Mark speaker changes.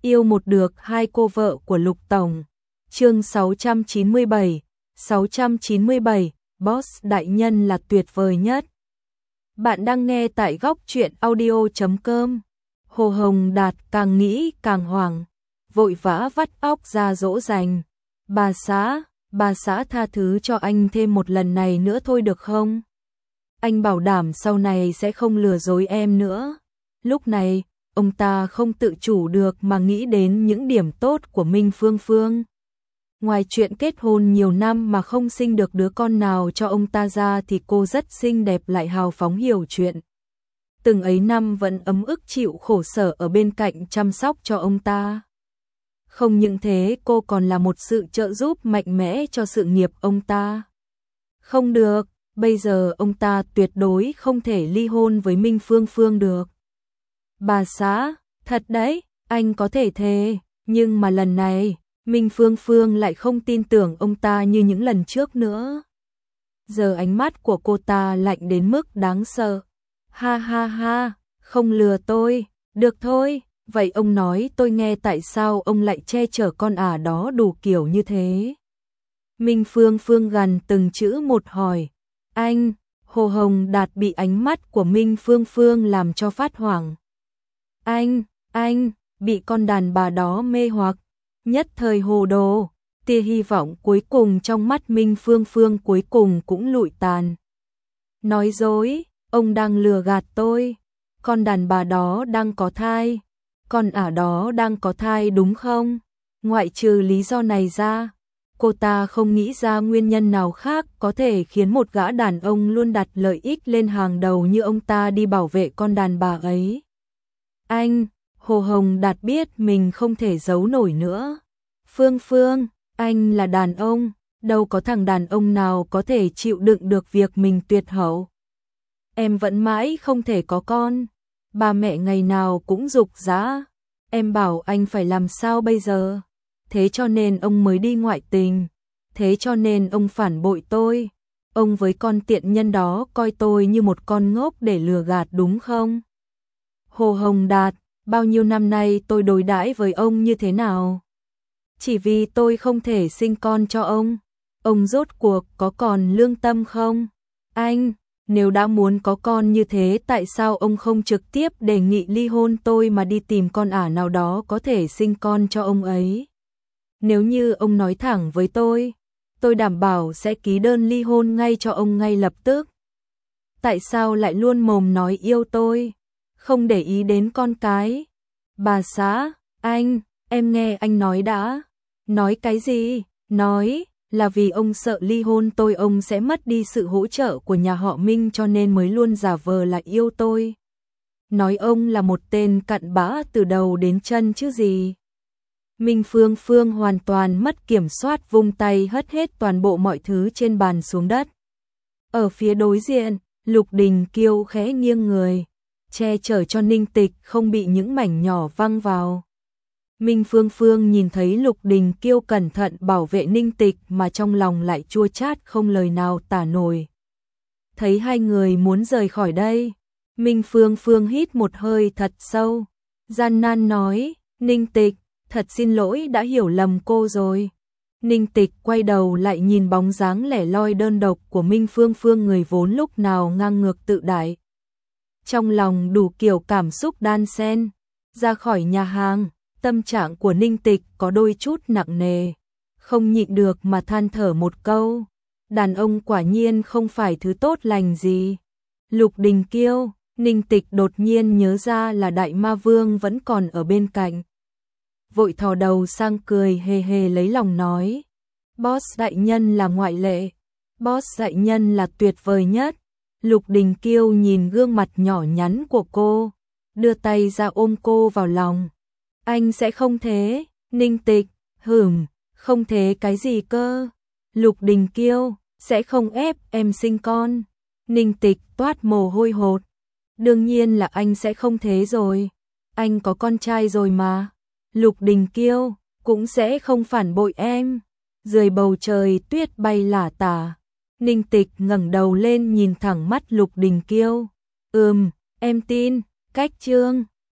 Speaker 1: Yêu một được hai cô vợ của Lục Tổng. Chương 697, Boss đại nhân là tuyệt vời nhất. Bạn đang nghe tại góc truyện audio.com. Hồ Hồng Đạt càng nghĩ càng hoảng, vội vã vắt óc ra dỗ dành. Bà xã tha thứ cho anh thêm một lần này nữa thôi được không? Anh bảo đảm sau này sẽ không lừa dối em nữa. Lúc này, ông ta không tự chủ được mà nghĩ đến những điểm tốt của Minh Phương Phương. Ngoài chuyện kết hôn nhiều năm mà không sinh được đứa con nào cho ông ta ra thì cô rất xinh đẹp lại hào phóng hiểu chuyện. Từng ấy năm vẫn ấm ức chịu khổ sở ở bên cạnh chăm sóc cho ông ta. Không những thế cô còn là một sự trợ giúp mạnh mẽ cho sự nghiệp ông ta. Không được, bây giờ ông ta tuyệt đối không thể ly hôn với Minh Phương Phương được. Bà xã, thật đấy, anh có thể thề, nhưng mà lần này, Minh Phương Phương lại không tin tưởng ông ta như những lần trước nữa. Giờ ánh mắt của cô ta lạnh đến mức đáng sợ. Ha ha ha, không lừa tôi, được thôi, vậy ông nói tôi nghe tại sao ông lại che chở con ả đó đủ kiểu như thế. Minh Phương Phương gần từng chữ một hỏi. Anh, Hồ Hồng Đạt bị ánh mắt của Minh Phương Phương làm cho phát hoảng. Anh, bị con đàn bà đó mê hoặc, nhất thời hồ đồ, tia hy vọng cuối cùng trong mắt Minh Phương Phương cuối cùng cũng lụi tàn. Nói dối, ông đang lừa gạt tôi, con đàn bà đó đang có thai, con ả đó đang có thai đúng không? Ngoại trừ lý do này ra, cô ta không nghĩ ra nguyên nhân nào khác có thể khiến một gã đàn ông luôn đặt lợi ích lên hàng đầu như ông ta đi bảo vệ con đàn bà ấy. Anh, Hồ Hồng Đạt biết mình không thể giấu nổi nữa. Phương Phương, anh là đàn ông, đâu có thằng đàn ông nào có thể chịu đựng được việc mình tuyệt hậu. Em vẫn mãi không thể có con, ba mẹ ngày nào cũng giục giã, em bảo anh phải làm sao bây giờ? Thế cho nên ông mới đi ngoại tình, thế cho nên ông phản bội tôi, ông với con tiện nhân đó coi tôi như một con ngốc để lừa gạt đúng không? Hồ Hồng Đạt, bao nhiêu năm nay tôi đối đãi với ông như thế nào? Chỉ vì tôi không thể sinh con cho ông rốt cuộc có còn lương tâm không? Anh, nếu đã muốn có con như thế tại sao ông không trực tiếp đề nghị ly hôn tôi mà đi tìm con ả nào đó có thể sinh con cho ông ấy? Nếu như ông nói thẳng với tôi đảm bảo sẽ ký đơn ly hôn ngay cho ông ngay lập tức. Tại sao lại luôn mồm nói yêu tôi, không để ý đến con cái? Bà xã, anh, em nghe anh nói đã. Nói cái gì? Nói là vì ông sợ ly hôn tôi ông sẽ mất đi sự hỗ trợ của nhà họ Minh cho nên mới luôn giả vờ là yêu tôi. Nói ông là một tên cặn bã từ đầu đến chân chứ gì. Minh Phương Phương hoàn toàn mất kiểm soát vung tay hất hết toàn bộ mọi thứ trên bàn xuống đất. Ở phía đối diện, Lục Đình Kiêu khẽ nghiêng người, che chở cho Ninh Tịch không bị những mảnh nhỏ văng vào. Minh Phương Phương nhìn thấy Lục Đình Kiêu cẩn thận bảo vệ Ninh Tịch mà trong lòng lại chua chát không lời nào tả nổi. Thấy hai người muốn rời khỏi đây, Minh Phương Phương hít một hơi thật sâu, gian nan nói, Ninh Tịch, thật xin lỗi đã hiểu lầm cô rồi. Ninh Tịch quay đầu lại nhìn bóng dáng lẻ loi đơn độc của Minh Phương Phương người vốn lúc nào ngang ngược tự đại. Trong lòng đủ kiểu cảm xúc đan xen, ra khỏi nhà hàng, tâm trạng của Ninh Tịch có đôi chút nặng nề, không nhịn được mà than thở một câu, đàn ông quả nhiên không phải thứ tốt lành gì. Lục Đình Kiêu, Ninh Tịch đột nhiên nhớ ra là Đại Ma Vương vẫn còn ở bên cạnh. Vội thò đầu sang cười hề hề lấy lòng nói, Boss đại nhân là ngoại lệ, Boss đại nhân là tuyệt vời nhất. Lục Đình Kiêu nhìn gương mặt nhỏ nhắn của cô, đưa tay ra ôm cô vào lòng. Anh sẽ không thế, Ninh Tịch, không thế cái gì cơ? Lục Đình Kiêu, sẽ không ép em sinh con. Ninh Tịch toát mồ hôi hột. Đương nhiên là anh sẽ không thế rồi, anh có con trai rồi mà. Lục Đình Kiêu, cũng sẽ không phản bội em. Dưới bầu trời tuyết bay lả tả. Ninh Tịch ngẩng đầu lên nhìn thẳng mắt Lục Đình Kiêu. Em tin, cách chương